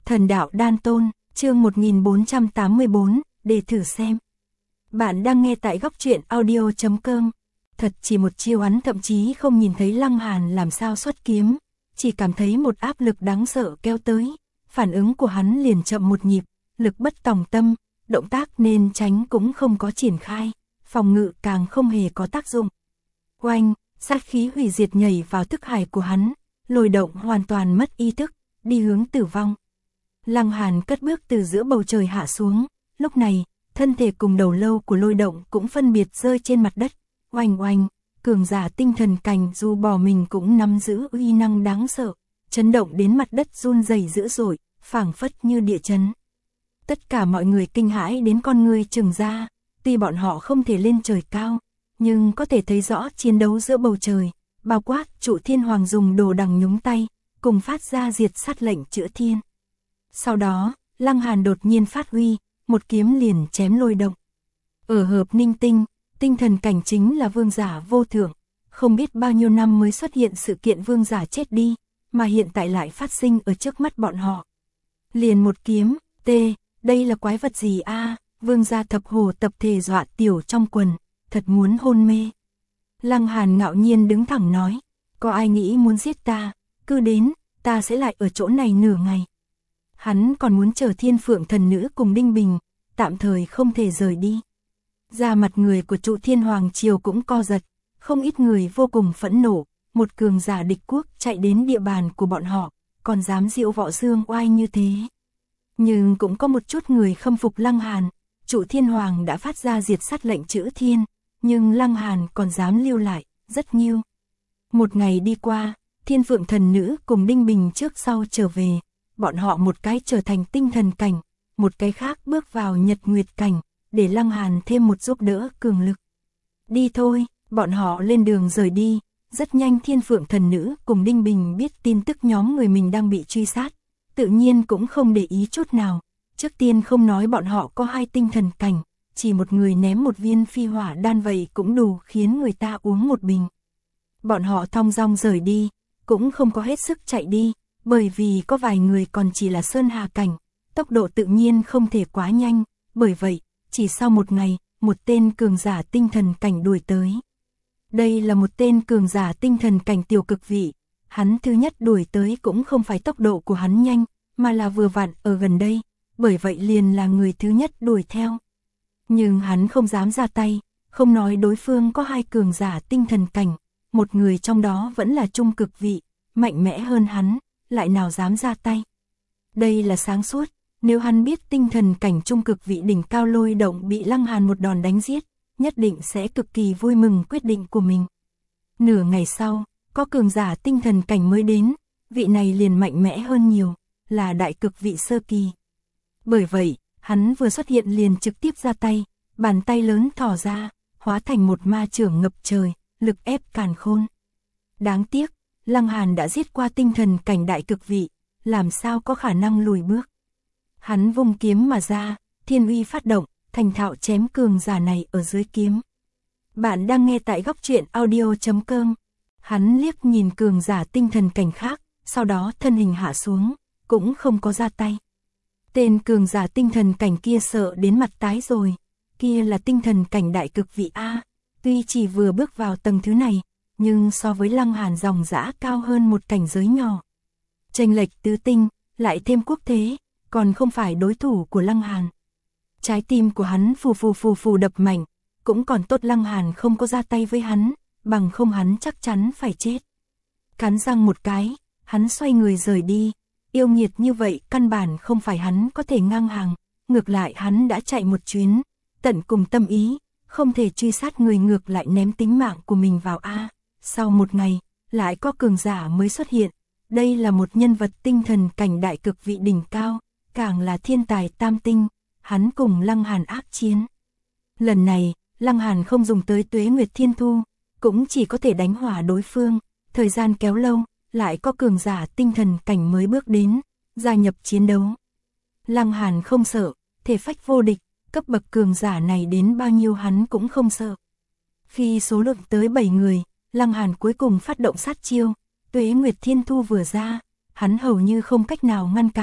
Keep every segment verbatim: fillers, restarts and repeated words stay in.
Thần đạo đan tôn, chương một nghìn bốn trăm tám mươi bốn, để thử xem. Bạn đang nghe tại góc truyện audio chấm com. Thật chỉ một chiêu hắn thậm chí không nhìn thấy Lăng Hàn làm sao xuất kiếm, chỉ cảm thấy một áp lực đáng sợ kéo tới, phản ứng của hắn liền chậm một nhịp, lực bất tòng tâm, động tác nên tránh cũng không có triển khai, phòng ngự càng không hề có tác dụng. Oanh, sát khí hủy diệt nhảy vào thức hải của hắn, Lôi Động hoàn toàn mất ý thức, đi hướng tử vong. Lăng Hàn cất bước từ giữa bầu trời hạ xuống, lúc này, thân thể cùng đầu lâu của Lôi Động cũng phân biệt rơi trên mặt đất. Oanh oanh, cường giả tinh thần cảnh dù bỏ mình cũng nắm giữ uy năng đáng sợ, chấn động đến mặt đất run rẩy dữ dội, phảng phất như địa chấn. Tất cả mọi người kinh hãi đến con người trừng ra, tuy bọn họ không thể lên trời cao, nhưng có thể thấy rõ chiến đấu giữa bầu trời, bao quát Trụ Thiên Hoàng dùng đồ đằng nhúng tay, cùng phát ra diệt sát lệnh chữa thiên. Sau đó, Lăng Hàn đột nhiên phát huy, một kiếm liền chém Lôi Động. Ở Hợp Ninh Tinh, tinh thần cảnh chính là vương giả vô thượng, không biết bao nhiêu năm mới xuất hiện sự kiện vương giả chết đi, mà hiện tại lại phát sinh ở trước mắt bọn họ. Liền một kiếm, t, đây là quái vật gì a? Vương gia thập hồ tập thể dọa tiểu trong quần, thật muốn hôn mê. Lăng Hàn ngạo nhiên đứng thẳng nói, có ai nghĩ muốn giết ta, cứ đến, ta sẽ lại ở chỗ này nửa ngày. Hắn còn muốn chờ Thiên Phượng thần nữ cùng Đinh Bình, tạm thời không thể rời đi. Da mặt người của Trụ Thiên Hoàng triều cũng co giật, không ít người vô cùng phẫn nộ, một cường giả địch quốc chạy đến địa bàn của bọn họ, còn dám diễu võ dương oai như thế. Nhưng cũng có một chút người khâm phục Lăng Hàn, Trụ Thiên Hoàng đã phát ra diệt sát lệnh chữ thiên, nhưng Lăng Hàn còn dám lưu lại, rất nhiều. Một ngày đi qua, Thiên Phượng thần nữ cùng Đinh Bình trước sau trở về, bọn họ một cái trở thành tinh thần cảnh, một cái khác bước vào nhật nguyệt cảnh, để Lăng Hàn thêm một giúp đỡ cường lực. Đi thôi, bọn họ lên đường rời đi, rất nhanh Thiên Phượng thần nữ cùng Đinh Bình biết tin tức nhóm người mình đang bị truy sát, tự nhiên cũng không để ý chút nào, trước tiên không nói bọn họ có hai tinh thần cảnh, chỉ một người ném một viên phi hỏa đan vậy cũng đủ khiến người ta uống một bình. Bọn họ thong dong rời đi, cũng không có hết sức chạy đi, bởi vì có vài người còn chỉ là sơn hà cảnh, tốc độ tự nhiên không thể quá nhanh, bởi vậy, chỉ sau một ngày, một tên cường giả tinh thần cảnh đuổi tới. Đây là một tên cường giả tinh thần cảnh tiểu cực vị, hắn thứ nhất đuổi tới cũng không phải tốc độ của hắn nhanh, mà là vừa vặn ở gần đây, bởi vậy liền là người thứ nhất đuổi theo. Nhưng hắn không dám ra tay, không nói đối phương có hai cường giả tinh thần cảnh, một người trong đó vẫn là trung cực vị, mạnh mẽ hơn hắn, lại nào dám ra tay. Đây là sáng suốt, nếu hắn biết tinh thần cảnh trung cực vị đỉnh cao Lôi Động bị Lăng Hàn một đòn đánh giết, nhất định sẽ cực kỳ vui mừng quyết định của mình. Nửa ngày sau, có cường giả tinh thần cảnh mới đến, vị này liền mạnh mẽ hơn nhiều, là đại cực vị sơ kỳ. Bởi vậy, hắn vừa xuất hiện liền trực tiếp ra tay, bàn tay lớn thò ra, hóa thành một ma chưởng ngập trời, lực ép càn khôn. Đáng tiếc, Lăng Hàn đã giết qua tinh thần cảnh đại cực vị, làm sao có khả năng lùi bước. Hắn vung kiếm mà ra, thiên uy phát động, thành thạo chém cường giả này ở dưới kiếm. Bạn đang nghe tại góc truyện audio chấm com. Hắn liếc nhìn cường giả tinh thần cảnh khác, sau đó thân hình hạ xuống, cũng không có ra tay. Tên cường giả tinh thần cảnh kia sợ đến mặt tái rồi, kia là tinh thần cảnh đại cực vị A, tuy chỉ vừa bước vào tầng thứ này, nhưng so với Lăng Hàn dòng dã cao hơn một cảnh giới nhỏ. Chênh lệch tứ tinh, lại thêm quốc thế, còn không phải đối thủ của Lăng Hàn. Trái tim của hắn phù phù phù phù đập mạnh, cũng còn tốt Lăng Hàn không có ra tay với hắn, bằng không hắn chắc chắn phải chết. Cắn răng một cái, hắn xoay người rời đi, yêu nghiệt như vậy căn bản không phải hắn có thể ngang hàng, ngược lại hắn đã chạy một chuyến, tận cùng tâm ý, không thể truy sát người ngược lại ném tính mạng của mình vào A. Sau một ngày, lại có cường giả mới xuất hiện, đây là một nhân vật tinh thần cảnh đại cực vị đỉnh cao, càng là thiên tài tam tinh, hắn cùng Lăng Hàn ác chiến. Lần này, Lăng Hàn không dùng tới Tuế Nguyệt Thiên Thu, cũng chỉ có thể đánh hỏa đối phương, thời gian kéo lâu, lại có cường giả tinh thần cảnh mới bước đến, gia nhập chiến đấu. Lăng Hàn không sợ, thể phách vô địch, cấp bậc cường giả này đến bao nhiêu hắn cũng không sợ. Khi số lượng tới bảy người, Lăng Hàn cuối cùng phát động sát chiêu, Tuế Nguyệt Thiên Thu vừa ra, hắn hầu như không cách nào ngăn cản,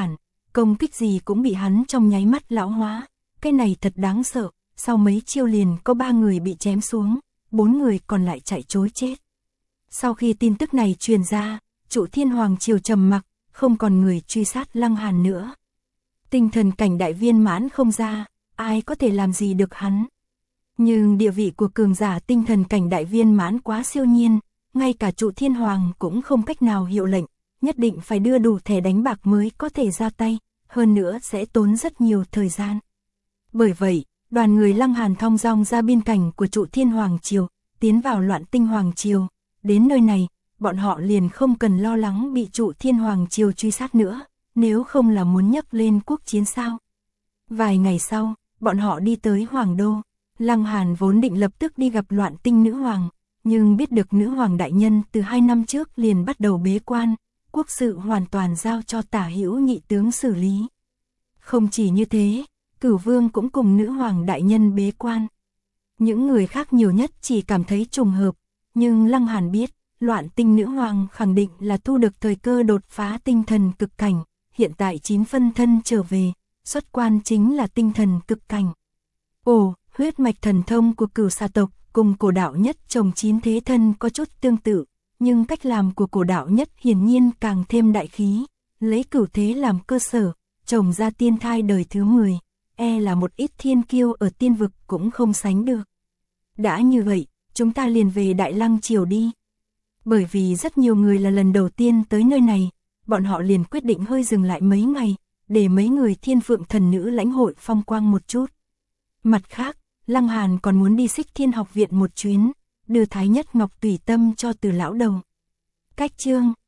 công kích gì cũng bị hắn trong nháy mắt lão hóa, cái này thật đáng sợ, sau mấy chiêu liền có ba người bị chém xuống, bốn người còn lại chạy trối chết. Sau khi tin tức này truyền ra, Trụ Thiên Hoàng triều trầm mặc, không còn người truy sát Lăng Hàn nữa. Tinh thần cảnh đại viên mãn không ra, ai có thể làm gì được hắn. Nhưng địa vị của cường giả tinh thần cảnh đại viên mãn quá siêu nhiên, ngay cả Trụ Thiên Hoàng cũng không cách nào hiệu lệnh, nhất định phải đưa đủ thẻ đánh bạc mới có thể ra tay, hơn nữa sẽ tốn rất nhiều thời gian. Bởi vậy, đoàn người Lăng Hàn thong dong ra biên cảnh của Trụ Thiên Hoàng triều, tiến vào Loạn Tinh Hoàng triều. Đến nơi này, bọn họ liền không cần lo lắng bị Trụ Thiên Hoàng triều truy sát nữa, nếu không là muốn nhấc lên quốc chiến sao. Vài ngày sau, bọn họ đi tới Hoàng đô. Lăng Hàn vốn định lập tức đi gặp Loạn Tinh nữ hoàng, nhưng biết được nữ hoàng đại nhân từ hai năm trước liền bắt đầu bế quan, quốc sự hoàn toàn giao cho Tả Hữu nhị tướng xử lý. Không chỉ như thế, Cửu Vương cũng cùng nữ hoàng đại nhân bế quan. Những người khác nhiều nhất chỉ cảm thấy trùng hợp, nhưng Lăng Hàn biết, Loạn Tinh nữ hoàng khẳng định là thu được thời cơ đột phá tinh thần cực cảnh, hiện tại chín phân thân trở về, xuất quan chính là tinh thần cực cảnh. Ồ, huyết mạch thần thông của Cửu Xà tộc cùng Cổ Đạo Nhất chồng chín thế thân có chút tương tự, nhưng cách làm của Cổ Đạo Nhất hiển nhiên càng thêm đại khí, lấy cửu thế làm cơ sở, trồng ra tiên thai đời thứ mười, e là một ít thiên kiêu ở tiên vực cũng không sánh được. Đã như vậy, chúng ta liền về Đại Lăng triều đi. Bởi vì rất nhiều người là lần đầu tiên tới nơi này, bọn họ liền quyết định hơi dừng lại mấy ngày, để mấy người Thiên Phượng thần nữ lãnh hội phong quang một chút. Mặt khác, Lăng Hàn còn muốn đi Xích Thiên học viện một chuyến, đưa Thái Nhất Ngọc tùy tâm cho Từ lão đầu. Cách chương